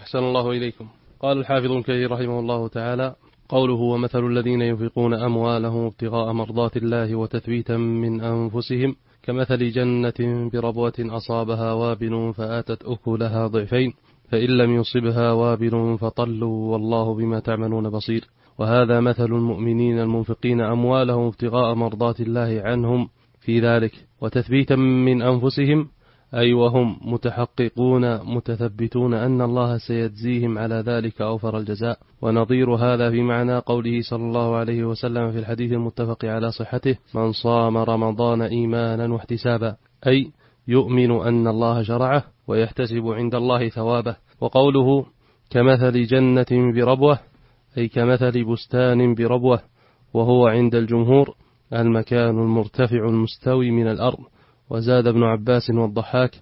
أحسن الله إليكم. قال الحافظ ابن كثير رحمه الله تعالى: قوله ومثل الذين ينفقون أموالهم ابتغاء مرضات الله وتثبيتا من أنفسهم كمثل جنة بربوة أصابها وابل فآتت أكلها ضعفين فإن لم يصبها وابل فطلوا والله بما تعملون بصير. وهذا مثل المؤمنين المنفقين أموالهم ابتغاء مرضات الله عنهم في ذلك وتثبيتا من أنفسهم، أي وهم متحققون متثبتون أن الله سيجزيهم على ذلك أوفر الجزاء. ونظير هذا في معنى قوله صلى الله عليه وسلم في الحديث المتفق على صحته: من صام رمضان إيمانا واحتسابا، أي يؤمن أن الله شرعه ويحتسب عند الله ثوابه. وقوله كمثل جنة بربوة، أي كمثل بستان بربوة، وهو عند الجمهور المكان المرتفع المستوي من الأرض. وزاد ابن عباس والضحاك: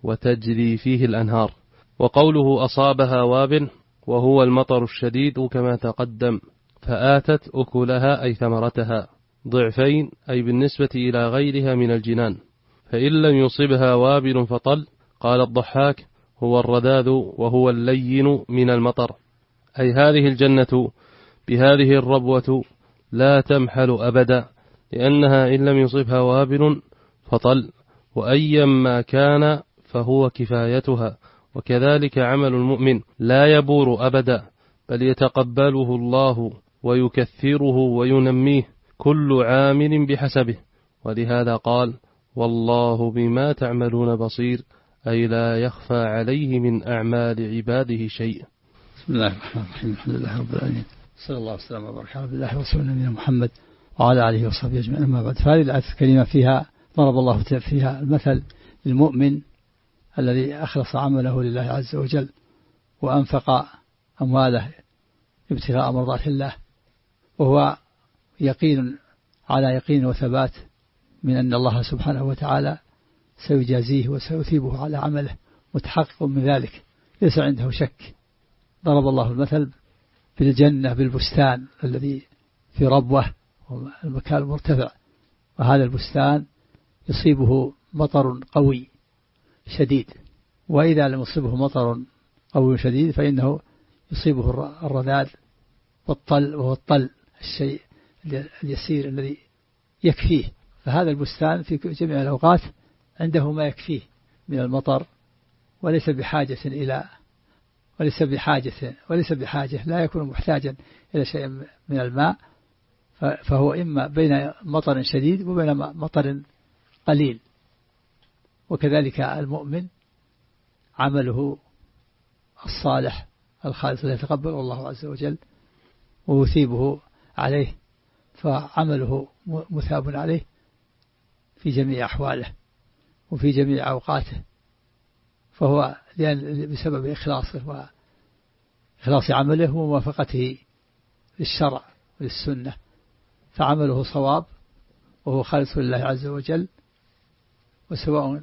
وتجري فيه الأنهار. وقوله أصابها وابل، وهو المطر الشديد كما تقدم. فآتت أكلها، أي ثمرتها، ضعفين، أي بالنسبة إلى غيرها من الجنان. فإن لم يصبها وابل فطل. قال الضحاك: هو الرذاذ وهو اللين من المطر، أي هذه الجنة بهذه الربوة لا تمحل أبدا، لأنها إن لم يصبها وابل فطل، وأيما كان فهو كفايتها. وكذلك عمل المؤمن لا يبور أبدا، بل يتقبله الله ويكثره وينميه كل عامل بحسبه. ولهذا قال: والله بما تعملون بصير، أي لا يخفى عليه من أعمال عباده شيء. بسم الله الرحمن الرحيم. الحمد لله رب العالمين، صلى الله وسلم وبارك على الله ورسوله نبينا محمد وعلى آله وصحبه أجمعين. أما بعد، فهذه الآية الكريمة فيها ضرب الله فيها المثل للمؤمن الذي أخلص عمله لله عز وجل وأنفق أمواله ابتغاء مرضات الله، وهو يقين على يقين وثبات من أن الله سبحانه وتعالى سيجازيه وسيثيبه على عمله، متحقق من ذلك، ليس عنده شك. ضرب الله المثل بالجنة بالبستان الذي في ربوة، المكان المرتفع، وهذا البستان يصيبه مطر قوي شديد، وإذا لم يصيبه مطر قوي شديد فإنه يصيبه الرذاذ والطل، وهو الطل الشيء اليسير الذي يكفيه. فهذا البستان في جميع الأوقات عنده ما يكفيه من المطر، وليس بحاجة لا يكون محتاجا إلى شيء من الماء، فهو إما بين مطر شديد وبين مطر قليل. وكذلك المؤمن عمله الصالح الخالص الذي يتقبله الله عز وجل ويثيبه عليه، فعمله مثاب عليه في جميع أحواله وفي جميع أوقاته، فهو بسبب إخلاصه وإخلاص عمله وموافقته للشرع وللسنة، فعمله صواب وهو خالص لله عز وجل. وسواء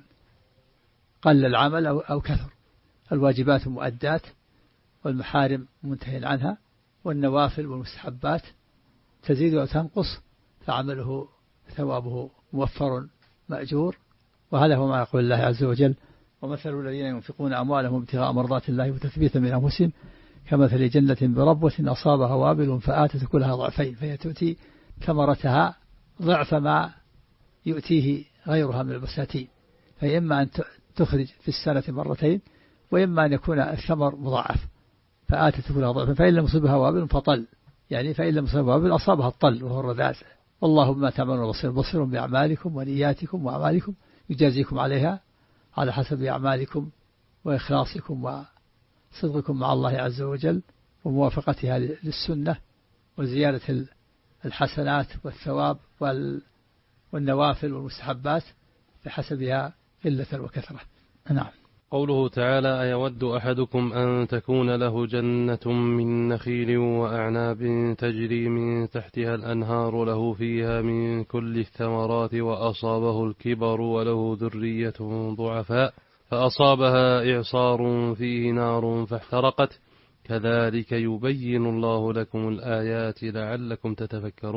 قل العمل أو كثر، الواجبات مؤدات والمحارم منتهي عنها، والنوافل والمستحبات تزيد وتنقص، فعمله ثوابه موفر مأجور. وهذا هو ما يقول الله عز وجل: ومثل الذين ينفقون أموالهم ابتغاء مرضات الله وتثبيتا من أنفسهم كمثل جنة بربوة أصابها وابل فآتت كلها ضعفين، فهي تؤتي ثمرتها ضعف ما يؤتيه غيرها من البساتين، فإما أن تخرج في السنة مرتين، وإما أن يكون الثمر مضاعف. فآتت كلها ضعفين فإن لم يصبها وابل فطل، يعني فإن لم يصبها وابل أصابها الطل وهو الرذاذ. والله بما تعملون بصير، بصير بأعمالكم ونياتكم وأعمالكم، يجازيكم عليها على حسب أعمالكم وإخلاصكم وصدقكم مع الله عز وجل وموافقتها للسنة وزيادة الحسنات والثواب والنوافل والمستحبات بحسبها قلة وكثرة. نعم. قوله تعالى: أيود أحدكم أن تكون له جنة من نخيل وأعناب تجري من تحتها الأنهار له فيها من كل الثمرات وأصابه الكبر وله ذرية ضعفاء فأصابها إعصار فيه نار فاحترقت كذلك يبين الله لكم الآيات لعلكم تتفكرون.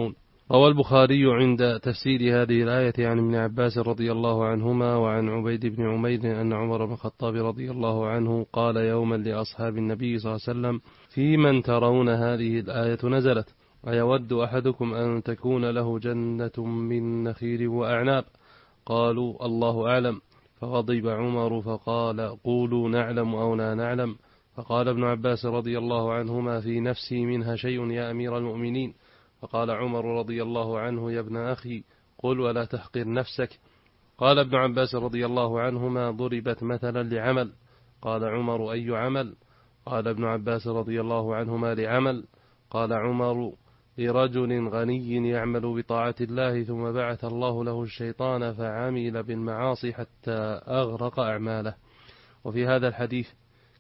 روى البخاري عند تفسير هذه الآية عن ابن عباس رضي الله عنهما وعن عبيد بن عمير أن عمر بن الخطاب رضي الله عنه قال يوما لأصحاب النبي صلى الله عليه وسلم: في من ترون هذه الآية نزلت؟ أيود أحدكم أن تكون له جنة من نخيل وأعناب؟ قالوا: الله أعلم. فغضب عمر فقال: قولوا نعلم أو لا نعلم. فقال ابن عباس رضي الله عنهما: في نفسي منها شيء يا أمير المؤمنين. فقال عمر رضي الله عنه: يا ابن أخي، قل ولا تحقر نفسك. قال ابن عباس رضي الله عنهما: ضربت مثلا لعمل. قال عمر: أي عمل؟ قال ابن عباس رضي الله عنهما: لعمل. قال عمر: لرجل غني يعمل بطاعة الله ثم بعث الله له الشيطان فعمل بالمعاصي حتى أغرق أعماله. وفي هذا الحديث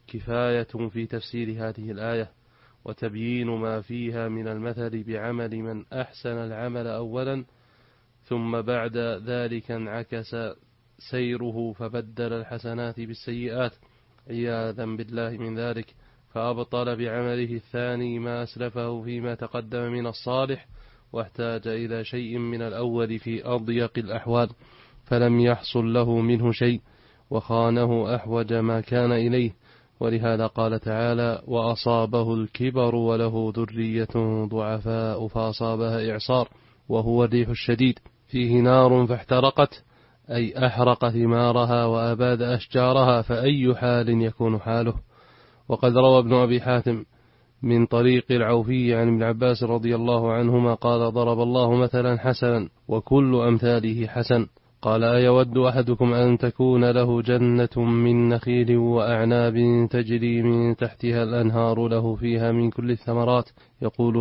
كفاية في تفسير هذه الآية وتبيين ما فيها من المثل بعمل من أحسن العمل أولا ثم بعد ذلك انعكس سيره فبدل الحسنات بالسيئات عياذا بالله من ذلك، فأبطل بعمله الثاني ما أسلفه فيما تقدم من الصالح، واحتاج إلى شيء من الأول في أضيق الأحوال فلم يحصل له منه شيء وخانه أحوج ما كان إليه. ولهذا قال تعالى: وأصابه الكبر وله ذرية ضعفاء فأصابها إعصار وهو الريح الشديد فيه نار فاحترقت، أي أحرق ثمارها وأباد أشجارها، فأي حال يكون حاله. وقد روى ابن أبي حاتم من طريق العوفي عن ابن عباس رضي الله عنهما قال: ضرب الله مثلا حسنا وكل أمثاله حسن. قال: أيود أحدكم أن تكون له جنة من نخيل وأعناب تجري من تحتها الأنهار له فيها من كل الثمرات، يقول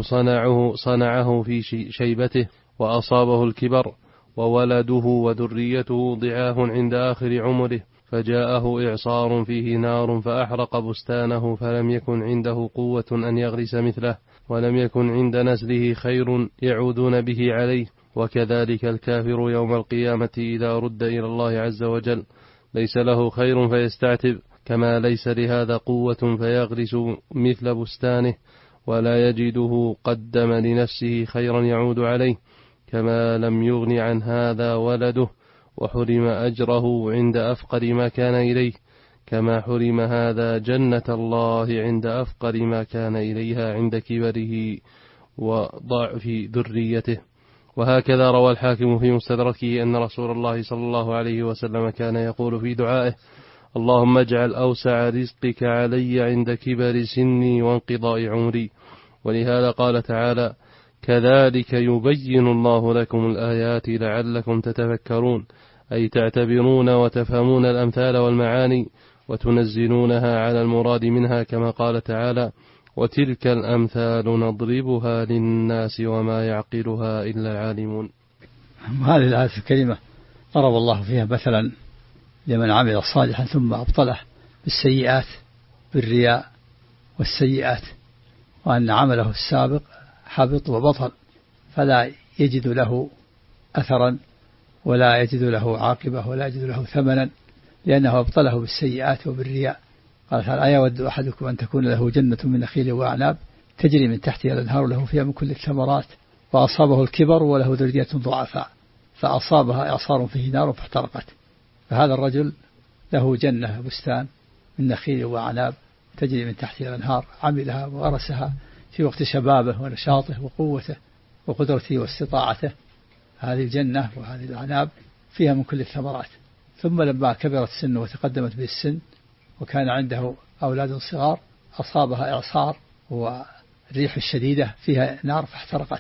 صنعه في شيبته وأصابه الكبر وولده وذريته ضعاف عند آخر عمره، فجاءه إعصار فيه نار فأحرق بستانه فلم يكن عنده قوة أن يغرس مثله ولم يكن عند نسله خير يعودون به عليه. وكذلك الكافر يوم القيامة إذا رد إلى الله عز وجل ليس له خير فيستعتب، كما ليس لهذا قوة فيغرس مثل بستانه ولا يجده قدم لنفسه خيرا يعود عليه، كما لم يغن عن هذا ولده وحرم أجره عند أفقر ما كان إليه، كما حرم هذا جنة الله عند أفقر ما كان إليها عند كبره وضعف ذريته. وهكذا روى الحاكم في مستدركه أن رسول الله صلى الله عليه وسلم كان يقول في دعائه: اللهم اجعل أوسع رزقك علي عند كبر سني وانقضاء عمري. ولهذا قال تعالى: كذلك يبين الله لكم الآيات لعلكم تتفكرون، أي تعتبرون وتفهمون الأمثال والمعاني وتنزلونها على المراد منها، كما قال تعالى: وتلك الأمثال نضربها للناس وما يعقلها إلا العالمون. هذه الآية الكريمة ضرب الله فيها مثلا لمن عمل صالحا ثم أبطله بالسيئات بالرياء والسيئات، وأن عمله السابق حبط وبطل فلا يجد له أثرا ولا يجد له عاقبة ولا يجد له ثمنا، لأنه أبطله بالسيئات وبالرياء. قال تعالى: أيود أحدكم أن تكون له جنة من نخيل وأعناب تجري من تحتها الأنهار له فيها من كل الثمرات فأصابه الكبر وله ذرية ضعفاء فأصابها إعصار فيه نار فاحترقت. فهذا الرجل له جنة بستان من نخيل وأعناب تجري من تحتها الأنهار، عملها وغرسها في وقت شبابه ونشاطه وقوته وقدرته واستطاعته. هذه الجنة وهذه الأعناب فيها من كل الثمرات، ثم لما كبرت سنه وتقدمت به السن وكان عنده أولاد صغار أصابها إعصار والريح الشديدة فيها نار فاحترقت،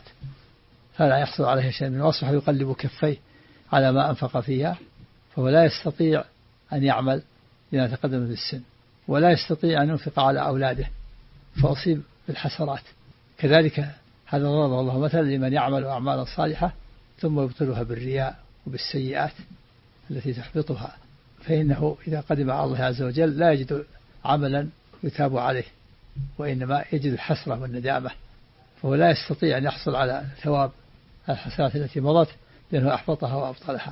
فلا يحصل عليها شيء من وصفه يقلب كفيه على ما أنفق فيها، فهو لا يستطيع أن يعمل لأنه تقدم بالسن ولا يستطيع أن ينفق على أولاده فأصيب بالحسرات. كذلك هذا ضرب الله مثلا لمن يعمل أعمالا صالحة ثم يبطلها بالرياء وبالسيئات التي تحبطها، فإنه إذا قدم على الله عز وجل لا يجد عملا يتاب عليه وإنما يجد الحسرة والندامة، فهو لا يستطيع أن يحصل على ثواب الحسنات التي مضت لأنه أحبطها وأبطلها.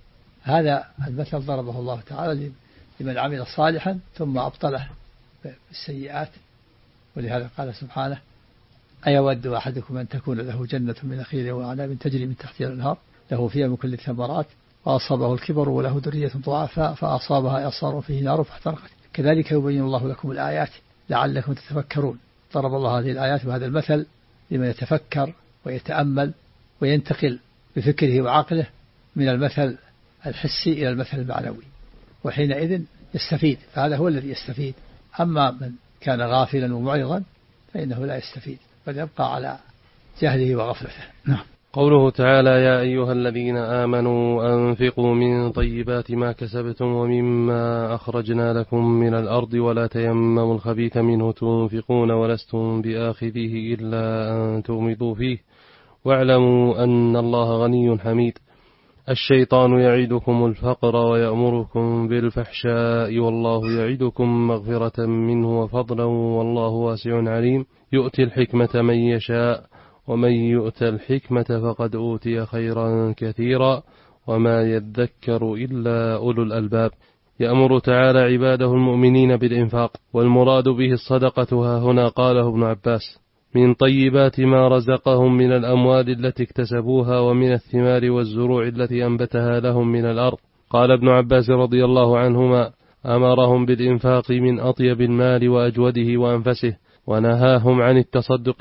هذا المثل ضربه الله تعالى لمن عمل صالحا ثم أبطله بالسيئات. ولهذا قال سبحانه: أيود أحدكم أن تكون له جنة من نخيل وأعناب تجري من تحتها الأنهار له فيها من كل الثمرات وأصابه الكبر وله ذرية ضعفاء فأصابها إعصار فيه نار فاحترقت كذلك يبين الله لكم الآيات لعلكم تتفكرون. ضرب الله هذه الآيات وهذا المثل لمن يتفكر ويتأمل وينتقل بفكره وعقله من المثل الحسي إلى المثل المعنوي، وحينئذ يستفيد، فهذا هو الذي يستفيد. أما من كان غافلا ومعرضا فإنه لا يستفيد بل يبقى على جهله وغفلته. نعم. قوله تعالى: يا أيها الذين آمنوا أنفقوا من طيبات ما كسبتم ومما أخرجنا لكم من الأرض ولا تيمموا الخبيث منه تنفقون ولستم بآخذه إلا أن تغمضوا فيه واعلموا أن الله غني حميد. الشيطان يعدكم الفقر ويأمركم بالفحشاء والله يعدكم مغفرة منه وفضلا والله واسع عليم. يؤتي الحكمة من يشاء ومن يؤت الحكمة فقد أوتي خيرا كثيرا وما يذكر إلا أولو الألباب. يأمر تعالى عباده المؤمنين بالإنفاق، والمراد به الصدقة ها هنا قاله ابن عباس: من طيبات ما رزقهم من الأموال التي اكتسبوها ومن الثمار والزروع التي أنبتها لهم من الأرض. قال ابن عباس رضي الله عنهما: أمرهم بالإنفاق من أطيب المال وأجوده وأنفسه، ونهاهم عن التصدق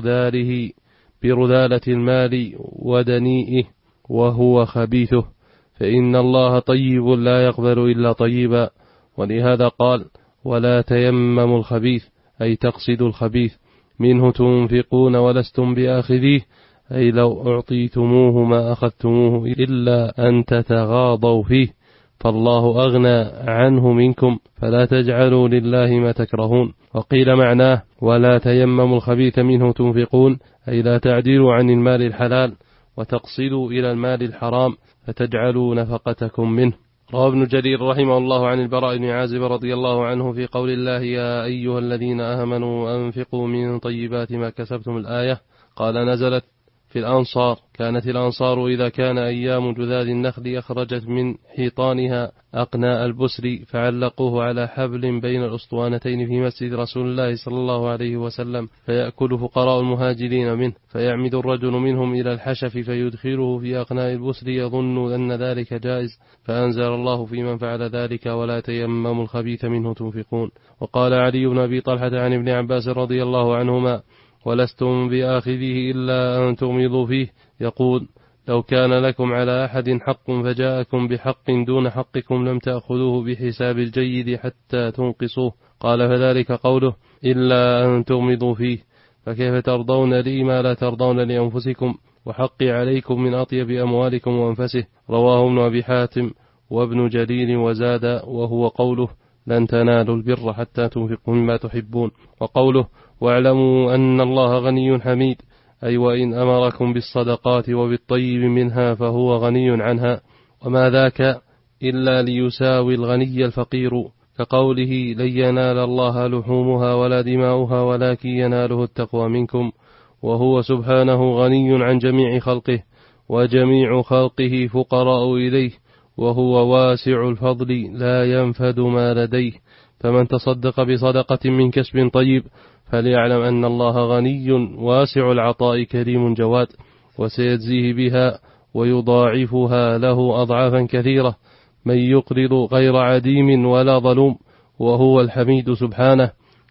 برذالة المال ودنيئه وهو خبيثه، فإن الله طيب لا يقبل إلا طيبا. ولهذا قال: ولا تيمموا الخبيث، أي تقصدوا الخبيث، منه تنفقون ولستم بآخذيه، أي لو أعطيتموه ما أخذتموه إلا أن تتغاضوا فيه، فالله أغنى عنه منكم فلا تجعلوا لله ما تكرهون. وقيل معناه: ولا تيمموا الخبيث منه تنفقون، أي لا تعدلوا عن المال الحلال وتقصدوا إلى المال الحرام فتجعلوا نفقتكم منه. روى ابن جرير رحمه الله عن البراء بن عازب رضي الله عنه في قول الله: يا أيها الذين آمنوا أنفقوا من طيبات ما كسبتم الآية، قال: نزلت في الأنصار. كانت الأنصار إذا كان أيام جذاذ النخل أخرجت من حيطانها أقناء البسر فعلقوه على حبل بين الأسطوانتين في مسجد رسول الله صلى الله عليه وسلم، فيأكل فقراء المهاجرين منه، فيعمد الرجل منهم إلى الحشف فيدخله في أقناء البسر يظن أن ذلك جائز، فأنزل الله في من فعل ذلك: ولا تيمموا الخبيث منه تنفقون. وقال علي بن أبي طلحة عن ابن عباس رضي الله عنهما: ولستم بآخذه إلا أن تغمضوا فيه، يقول: لو كان لكم على أحد حق فجاءكم بحق دون حقكم لم تأخذوه بحساب الجيد حتى تنقصوه. قال: فذلك قوله: إلا أن تغمضوا فيه، فكيف ترضون لي ما لا ترضون لأنفسكم، وحقي عليكم من أطيب أموالكم وأنفسه. رواه ابن أبي حاتم وابن جرير وزاد: وهو قوله: لن تنالوا البر حتى تنفقوا مما تحبون. وقوله: واعلموا أن الله غني حميد، أي وإن أمركم بالصدقات وبالطيب منها فهو غني عنها، وما ذاك إلا ليساوي الغني الفقير، كقوله: لن ينال الله لحومها ولا دماؤها ولكن يناله التقوى منكم، وهو سبحانه غني عن جميع خلقه، وجميع خلقه فقراء إليه، وهو واسع الفضل لا ينفد ما لديه. فمن تصدق بصدقة من كسب طيب فليعلم أن الله غني واسع العطاء كريم جواد، وسيجزيه بها ويضاعفها له أضعافا كثيرة. من يقرض غير عديم ولا ظلوم، وهو الحميد سبحانه،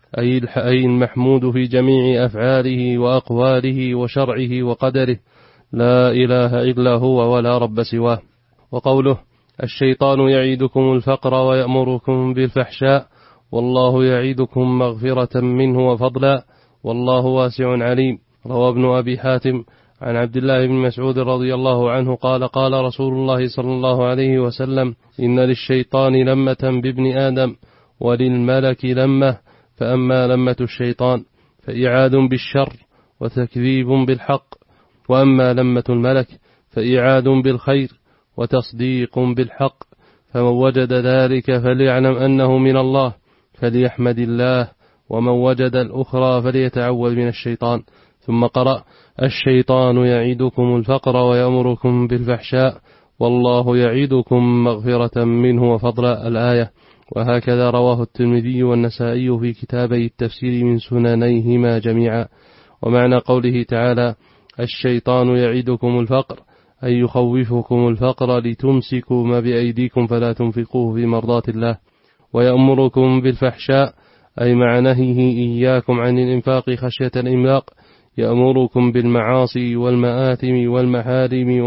أي المحمود في جميع أفعاله وأقواله وشرعه وقدره، لا إله إلا هو ولا رب سواه. وقوله: الشيطان يعيدكم الفقر ويأمركم بالفحشاء والله يعيدكم مغفرة منه وفضلا والله واسع عليم. روى ابن أبي حاتم عن عبد الله بن مسعود رضي الله عنه قال: قال رسول الله صلى الله عليه وسلم: إن للشيطان لمة بابن آدم وللملك لمة، فأما لمة الشيطان فإعاد بالشر وتكذيب بالحق، وأما لمة الملك فإعاد بالخير وتصديق بالحق. فمن وجد ذلك فليعلم أنه من الله فليحمد الله، ومن وجد الأخرى فليتعوذ من الشيطان. ثم قرأ: الشيطان يعيدكم الفقر ويأمركم بالفحشاء والله يعيدكم مغفرة منه وفضلا، الآية. وهكذا رواه الترمذي والنسائي في كتابي التفسير من سننيهما جميعا. ومعنى قوله تعالى الشيطان يعدكم الفقر أي يخوفكم الفقر لتمسكوا ما بأيديكم فلا تنفقوه في مرضات الله، ويأمركم بالفحشاء أي مع نهيه إياكم عن الإنفاق خشية الإملاق، يأمركم بالمعاصي والمآثم والمحارم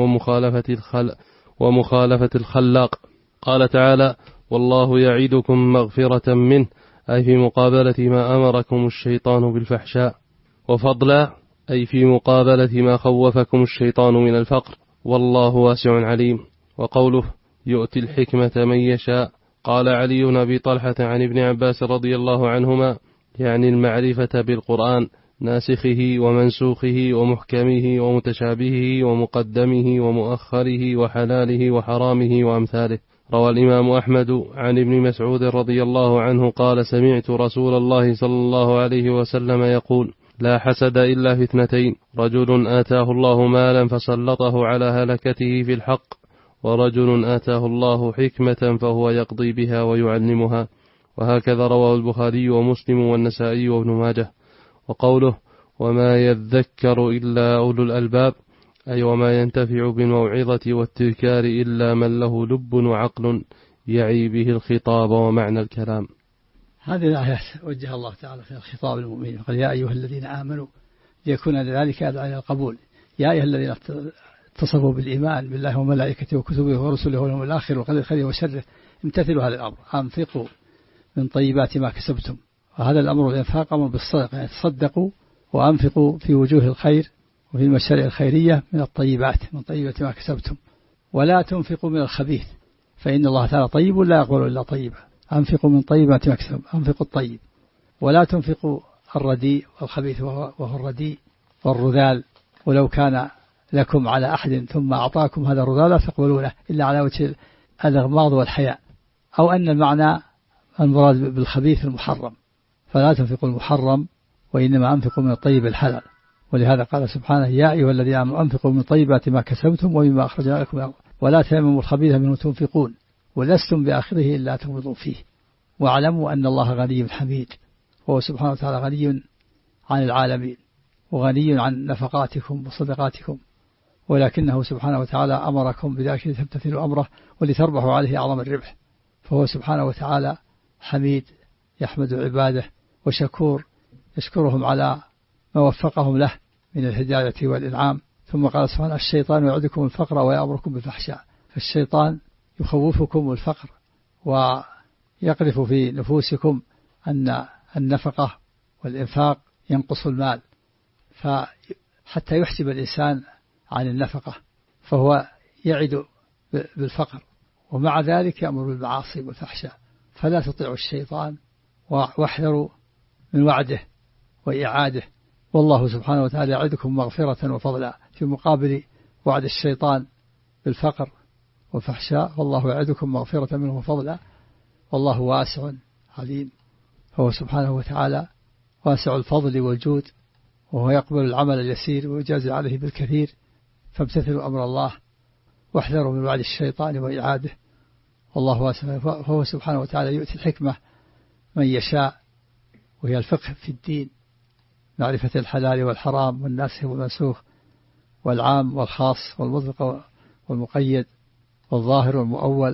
ومخالفة الخلاق. قال تعالى والله يعدكم مغفرة منه أي في مقابلة ما أمركم الشيطان بالفحشاء، وفضلا أي في مقابلة ما خوفكم الشيطان من الفقر، والله واسع عليم. وقوله يؤتي الحكمة من يشاء، قال علي بن أبي طلحة عن ابن عباس رضي الله عنهما يعني المعرفة بالقرآن ناسخه ومنسوخه ومحكمه ومتشابهه ومقدمه ومؤخره وحلاله وحرامه وأمثاله. روى الإمام أحمد عن ابن مسعود رضي الله عنه قال سمعت رسول الله صلى الله عليه وسلم يقول لا حسد إلا في اثنتين، رجل آتاه الله مالا فسلطه على هلكته في الحق، ورجل آتاه الله حكمة فهو يقضي بها ويعلمها. وهكذا رواه البخاري ومسلم والنسائي وابن ماجه. وقوله وما يذكر إلا أولو الألباب أي وما ينتفع بالموعظة والتذكار إلا من له لب وعقل يعي به الخطاب ومعنى الكلام. هذه الآيات وجه الله تعالى في الخطاب للمؤمنين، قال يا أيها الذين آمنوا ليكون ذلك أدعى القبول، يا أيها الذين اتصفوا بالإيمان بالله وملائكته وكتبه ورسله واليوم الآخر وقدر خيره وشره امتثلوا هذا الأمر، أنفقوا من طيبات ما كسبتم. وهذا الأمر الإنفاق أمر بالصدقة، يعني تصدقوا وأنفقوا في وجوه الخير وفي المشاريع الخيرية من الطيبات، من طيبات ما كسبتم، ولا تنفقوا من الخبيث فإن الله تعالى طيب لا يقبل إلا طيبا. أنفقوا من طيبات ما كسبتم، أنفقوا الطيب، ولا تنفقوا الرديء والخبيث وهو الرديء والرذال، ولو كان لكم على أحد ثم أعطاكم هذا الرذال لا تقبلونه إلا على وجه الإغماض والحياء، أو أن المعنى المراد بالخبيث المحرم، فلا تنفقوا المحرم وإنما أنفقوا من الطيب الحلال. ولهذا قال سبحانه يا أيها الذين آمنوا أنفقوا من طيبات ما كسبتم ومما أخرجنا لكم ولا تيمموا الخبيث منه تنفقون ولستم بآخره إلا تغمضوا فيه واعلموا أن الله غني حميد، وهو سبحانه وتعالى غني عن العالمين وغني عن نفقاتكم وصدقاتكم، ولكنه سبحانه وتعالى أمركم بذلك لتمتثلوا أمره ولتربحوا عليه أعظم الربح. فهو سبحانه وتعالى حميد يحمد عباده وشكور يشكرهم على ما وفقهم له من الهداية والإنعام. ثم قال سبحانه الشيطان يعدكم الفقر ويأمركم بالفحشاء، فالشيطان يخوفكم الفقر ويقذف في نفوسكم أن النفقة والإنفاق ينقص المال، فحتى يحجب الإنسان عن النفقة فهو يعد بالفقر، ومع ذلك يأمر بالمعاصي والفحشاء. فلا تطيعوا الشيطان واحذروا من وعده وإعاده، والله سبحانه وتعالى يعدكم مغفرة وفضلا في مقابل وعد الشيطان بالفقر والفحشاء، والله يعدكم مغفرة منه وفضلا والله واسع عليم. فهو سبحانه وتعالى واسع الفضل والجود، وهو يقبل العمل اليسير ويجازي عليه بالكثير. فامتثلوا أمر الله واحذروا من وعد الشيطان وإعاده، والله واسع. فهو سبحانه وتعالى يؤتي الحكمة من يشاء، وهي الفقه في الدين، معرفة الحلال والحرام والناسخ والمنسوخ والعام والخاص والمطلق والمقيد والظاهر والمؤول.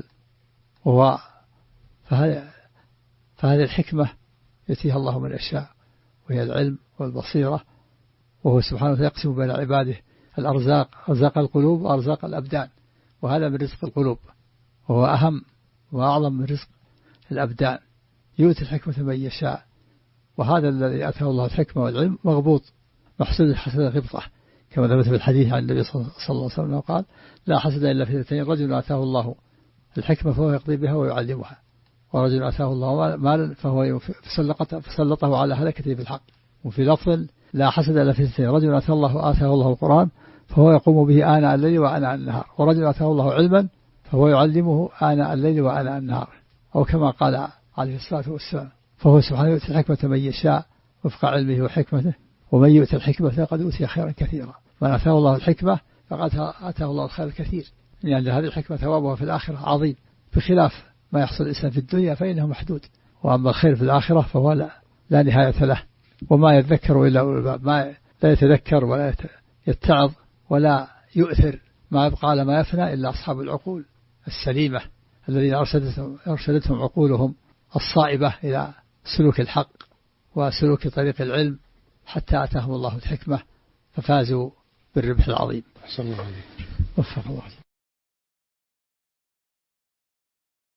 فهذه الحكمة يأتيها الله من يشاء، وهي العلم والبصيرة. وهو سبحانه وتعالى يقسم بين عباده الأرزاق، أرزاق القلوب وأرزاق الأبدان، وهذا من رزق القلوب وهو أهم وأعظم من رزق الأبدان. يؤتي الحكمة من يشاء، وهذا الذي أتاه الله الحكمة والعلم مغبوط محسود حسد غبطة، كما ثبت في الحديث عن النبي صلى الله عليه وسلم قال لا حسد إلا في اثنتين، رجل آتاه الله الحكمة فهو يقضي بها ويعلمها، ورجل آتاه الله مالا فهو فسلطه على هلكته بالحق. وفي لفظ لا حسد إلا في اثنتين، رجل آتاه الله القرآن فهو يقوم به آناء الليل وآناء النهار، ورجل آتاه الله علما فهو يعلمه آناء الليل وآناء النهار، أو كما قال عليه الصلاة والسلام. فهو سبحانه يؤتي الحكمة من يشاء وفق علمه وحكمته، ومن يؤتي الحكمة فقد أوتي خيرا كثيرا. من آتاه الله الحكمة فقد آتاه الله الخير الكثير، لأن هذه الحكمة ثوابها في الآخرة عظيم، بخلاف ما يحصل الإنسان في الدنيا فإنه محدود، وأما الخير في الآخرة فهو لا نهاية له. وما يذكر إلا أولو الألباب، لا يتذكر ولا يتعظ ولا يؤثر ما يبقى على ما يفنى إلا أصحاب العقول السليمة الذين أرشدتهم عقولهم الصائبة إلى سلوك الحق وسلوك طريق العلم حتى أتاهم الله الحكمة ففازوا بالربح العظيم. أحسن الله عليك. وفق الله.